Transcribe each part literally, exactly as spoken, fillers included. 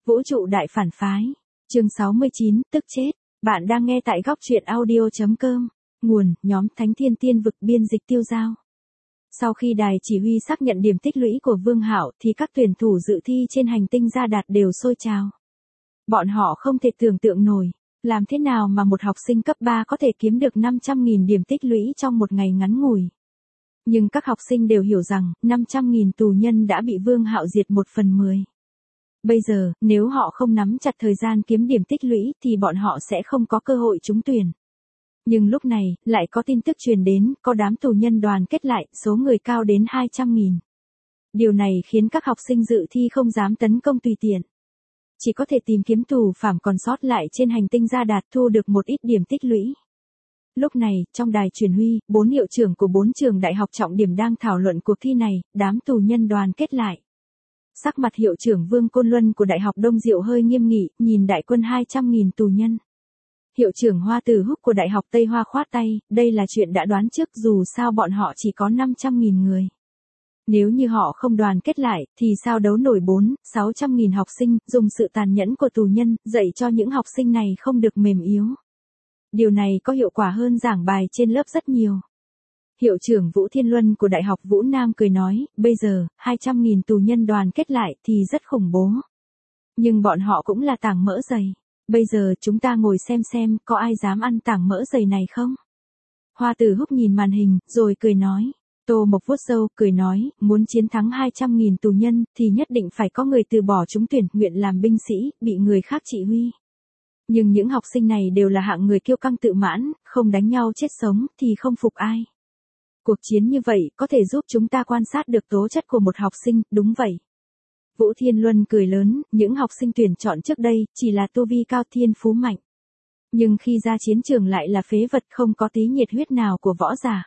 Vũ trụ đại phản phái. Chương sáu mươi chín, tức chết. Bạn đang nghe tại góc truyện audio chấm com. Nguồn, nhóm Thánh Thiên Tiên Vực, biên dịch Tiêu Dao. Sau khi đài chỉ huy xác nhận điểm tích lũy của Vương Hạo thì các tuyển thủ dự thi trên hành tinh Gia Đạt đều sôi trào. Bọn họ không thể tưởng tượng nổi, làm thế nào mà một học sinh cấp ba có thể kiếm được năm trăm nghìn điểm tích lũy trong một ngày ngắn ngủi. Nhưng các học sinh đều hiểu rằng, năm trăm nghìn tù nhân đã bị Vương Hạo diệt một phần mười. Bây giờ, nếu họ không nắm chặt thời gian kiếm điểm tích lũy thì bọn họ sẽ không có cơ hội trúng tuyển. Nhưng lúc này, lại có tin tức truyền đến, có đám tù nhân đoàn kết lại, số người cao đến hai trăm nghìn. Điều này khiến các học sinh dự thi không dám tấn công tùy tiện. Chỉ có thể tìm kiếm tù phạm còn sót lại trên hành tinh Gia Đạt thu được một ít điểm tích lũy. Lúc này, trong đài truyền huy, bốn hiệu trưởng của bốn trường đại học trọng điểm đang thảo luận cuộc thi này, đám tù nhân đoàn kết lại. Sắc mặt hiệu trưởng Vương Côn Luân của Đại học Đông Diệu hơi nghiêm nghị, nhìn đại quân hai trăm nghìn tù nhân. Hiệu trưởng Hoa Tử Húc của Đại học Tây Hoa khoát tay, đây là chuyện đã đoán trước, dù sao bọn họ chỉ có năm trăm nghìn người. Nếu như họ không đoàn kết lại, thì sao đấu nổi bốn, sáu trăm nghìn học sinh, dùng sự tàn nhẫn của tù nhân, dạy cho những học sinh này không được mềm yếu. Điều này có hiệu quả hơn giảng bài trên lớp rất nhiều. Hiệu trưởng Vũ Thiên Luân của Đại học Vũ Nam cười nói, bây giờ, hai trăm nghìn tù nhân đoàn kết lại thì rất khủng bố. Nhưng bọn họ cũng là tảng mỡ dày. Bây giờ chúng ta ngồi xem xem, có ai dám ăn tảng mỡ dày này không? Hoa Tử Húc nhìn màn hình, rồi cười nói. Tô Mộc vuốt râu, cười nói, muốn chiến thắng hai trăm nghìn tù nhân, thì nhất định phải có người từ bỏ trúng tuyển, nguyện làm binh sĩ, bị người khác chỉ huy. Nhưng những học sinh này đều là hạng người kiêu căng tự mãn, không đánh nhau chết sống, thì không phục ai. Cuộc chiến như vậy, có thể giúp chúng ta quan sát được tố chất của một học sinh, đúng vậy. Vũ Thiên Luân cười lớn, những học sinh tuyển chọn trước đây, chỉ là tu vi cao thiên phú mạnh. Nhưng khi ra chiến trường lại là phế vật, không có tí nhiệt huyết nào của võ giả.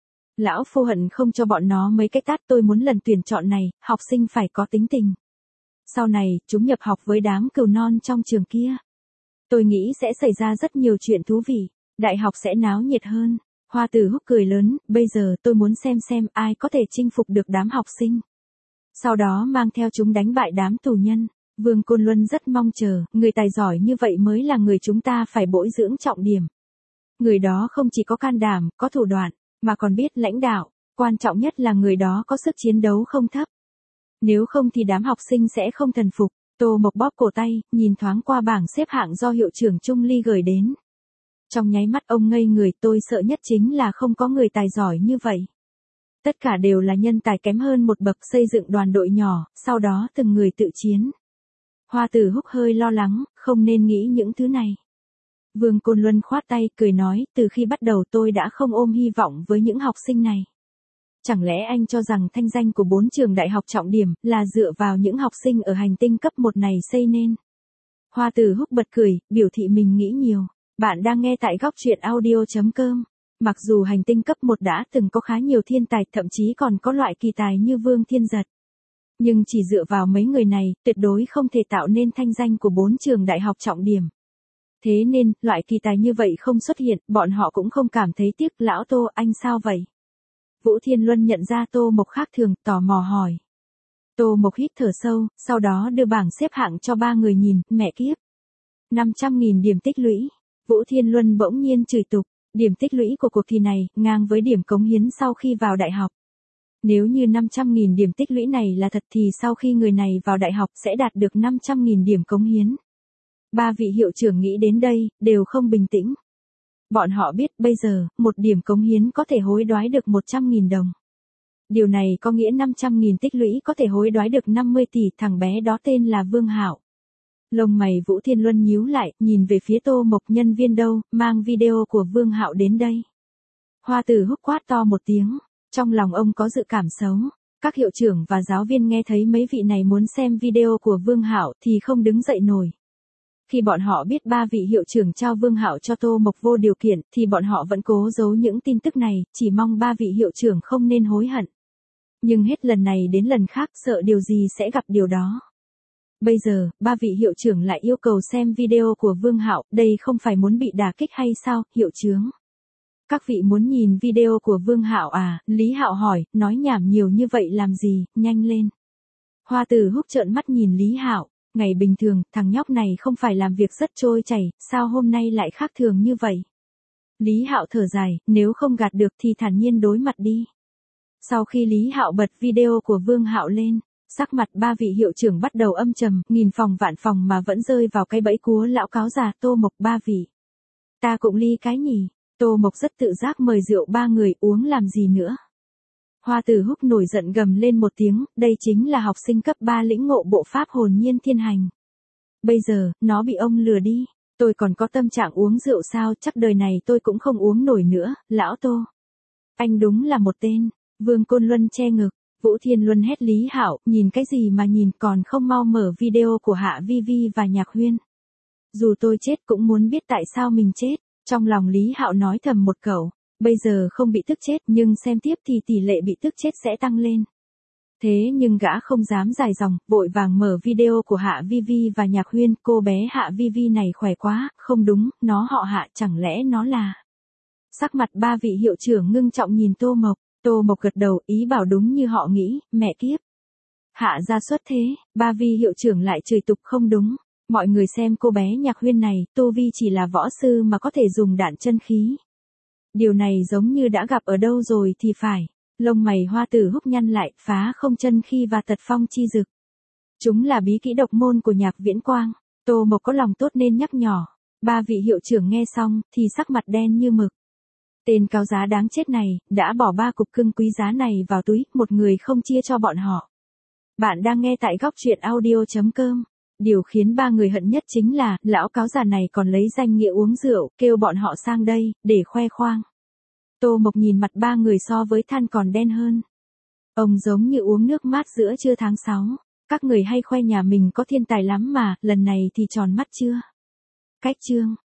Lão Phu hận không cho bọn nó mấy cái tát, tôi muốn lần tuyển chọn này, học sinh phải có tính tình. Sau này, chúng nhập học với đám cừu non trong trường kia. Tôi nghĩ sẽ xảy ra rất nhiều chuyện thú vị, đại học sẽ náo nhiệt hơn. Hoa Tử Húc cười lớn, bây giờ tôi muốn xem xem ai có thể chinh phục được đám học sinh. Sau đó mang theo chúng đánh bại đám tù nhân. Vương Côn Luân rất mong chờ, người tài giỏi như vậy mới là người chúng ta phải bồi dưỡng trọng điểm. Người đó không chỉ có can đảm, có thủ đoạn, mà còn biết lãnh đạo, quan trọng nhất là người đó có sức chiến đấu không thấp. Nếu không thì đám học sinh sẽ không thần phục. Tô Mộc bóp cổ tay, nhìn thoáng qua bảng xếp hạng do hiệu trưởng Trung Ly gửi đến. Trong nháy mắt ông ngây người, tôi sợ nhất chính là không có người tài giỏi như vậy. Tất cả đều là nhân tài kém hơn một bậc, xây dựng đoàn đội nhỏ, sau đó từng người tự chiến. Hoa Tử Húc hơi lo lắng, không nên nghĩ những thứ này. Vương Côn Luân khoát tay, cười nói, từ khi bắt đầu tôi đã không ôm hy vọng với những học sinh này. Chẳng lẽ anh cho rằng thanh danh của bốn trường đại học trọng điểm là dựa vào những học sinh ở hành tinh cấp một này xây nên? Hoa Tử Húc bật cười, biểu thị mình nghĩ nhiều. Bạn đang nghe tại góc truyện audio chấm com. Mặc dù hành tinh cấp một đã từng có khá nhiều thiên tài, thậm chí còn có loại kỳ tài như Vương Thiên Giật. Nhưng chỉ dựa vào mấy người này, tuyệt đối không thể tạo nên thanh danh của bốn trường đại học trọng điểm. Thế nên, loại kỳ tài như vậy không xuất hiện, bọn họ cũng không cảm thấy tiếc. Lão Tô, anh sao vậy? Vũ Thiên Luân nhận ra Tô Mộc khác thường, tò mò hỏi. Tô Mộc hít thở sâu, sau đó đưa bảng xếp hạng cho ba người nhìn, mẹ kiếp. năm trăm nghìn điểm tích lũy. Vũ Thiên Luân bỗng nhiên chửi tục, điểm tích lũy của cuộc thi này, ngang với điểm cống hiến sau khi vào đại học. Nếu như năm trăm nghìn điểm tích lũy này là thật thì sau khi người này vào đại học sẽ đạt được năm trăm nghìn điểm cống hiến. Ba vị hiệu trưởng nghĩ đến đây, đều không bình tĩnh. Bọn họ biết bây giờ, một điểm cống hiến có thể hối đoái được một trăm nghìn đồng. Điều này có nghĩa năm trăm nghìn tích lũy có thể hối đoái được năm mươi tỷ, thằng bé đó tên là Vương Hạo. Lông mày Vũ Thiên Luân nhíu lại, nhìn về phía Tô Mộc, nhân viên đâu, mang video của Vương Hạo đến đây. Hoa Tử Húc quát to một tiếng, trong lòng ông có dự cảm xấu. Các hiệu trưởng và giáo viên nghe thấy mấy vị này muốn xem video của Vương Hạo thì không đứng dậy nổi. Khi bọn họ biết ba vị hiệu trưởng trao Vương Hạo cho Tô Mộc vô điều kiện, thì bọn họ vẫn cố giấu những tin tức này, chỉ mong ba vị hiệu trưởng không nên hối hận. Nhưng hết lần này đến lần khác, sợ điều gì sẽ gặp điều đó. Bây giờ, ba vị hiệu trưởng lại yêu cầu xem video của Vương Hạo, đây không phải muốn bị đả kích hay sao, hiệu trưởng? Các vị muốn nhìn video của Vương Hạo à? Lý Hạo hỏi, nói nhảm nhiều như vậy làm gì, nhanh lên. Hoa Tử Húc trợn mắt nhìn Lý Hạo, Ngày bình thường, thằng nhóc này không phải làm việc rất trôi chảy, sao hôm nay lại khác thường như vậy? Lý Hạo thở dài, nếu không gạt được thì thản nhiên đối mặt đi. Sau khi Lý Hạo bật video của Vương Hạo lên, sắc mặt ba vị hiệu trưởng bắt đầu âm trầm, nghìn phòng vạn phòng mà vẫn rơi vào cái bẫy cúa lão cáo già. Tô Mộc ba vị. Ta cũng ly cái nhỉ? Tô Mộc rất tự giác mời rượu ba người uống làm gì nữa. Hoa Tử Húc nổi giận gầm lên một tiếng, đây chính là học sinh cấp ba lĩnh ngộ bộ pháp hồn nhiên thiên hành. Bây giờ, nó bị ông lừa đi, tôi còn có tâm trạng uống rượu sao, chắc đời này tôi cũng không uống nổi nữa, lão Tô. Anh đúng là một tên. Vương Côn Luân che ngực, Vũ Thiên Luân hét Lý Hạo, nhìn cái gì mà nhìn, còn không mau mở video của Hạ Vi Vi và Nhạc Huyên. Dù tôi chết cũng muốn biết tại sao mình chết. Trong lòng Lý Hạo nói thầm một câu, bây giờ không bị tức chết nhưng xem tiếp thì tỷ lệ bị tức chết sẽ tăng lên. Thế nhưng gã không dám dài dòng, vội vàng mở video của Hạ Vi Vi và Nhạc Huyên. Cô bé Hạ Vi Vi này khỏe quá, không đúng, nó họ Hạ, chẳng lẽ nó là... Sắc mặt ba vị hiệu trưởng ngưng trọng nhìn Tô Mộc. Tô Mộc gật đầu, ý bảo đúng như họ nghĩ, mẹ kiếp. Hạ gia xuất thế, ba vị hiệu trưởng lại chửi tục không đúng. Mọi người xem cô bé Nhạc Huyên này, tu vi chỉ là võ sư mà có thể dùng đạn chân khí. Điều này giống như đã gặp ở đâu rồi thì phải. Lông mày Hoa Tử Húc nhăn lại, phá không chân khí và tật phong chi dực. Chúng là bí kỹ độc môn của Nhạc Viễn Quang. Tô Mộc có lòng tốt nên nhắc nhỏ. Ba vị hiệu trưởng nghe xong, thì sắc mặt đen như mực. Tên cáo giá đáng chết này, đã bỏ ba cục cưng quý giá này vào túi, một người không chia cho bọn họ. Bạn đang nghe tại góc truyện audio.com. Điều khiến ba người hận nhất chính là, lão cáo già này còn lấy danh nghĩa uống rượu, kêu bọn họ sang đây, để khoe khoang. Tô Mộc nhìn mặt ba người so với than còn đen hơn. Ông giống như uống nước mát giữa trưa tháng sáu. Các người hay khoe nhà mình có thiên tài lắm mà, lần này thì tròn mắt chưa? Cách chương.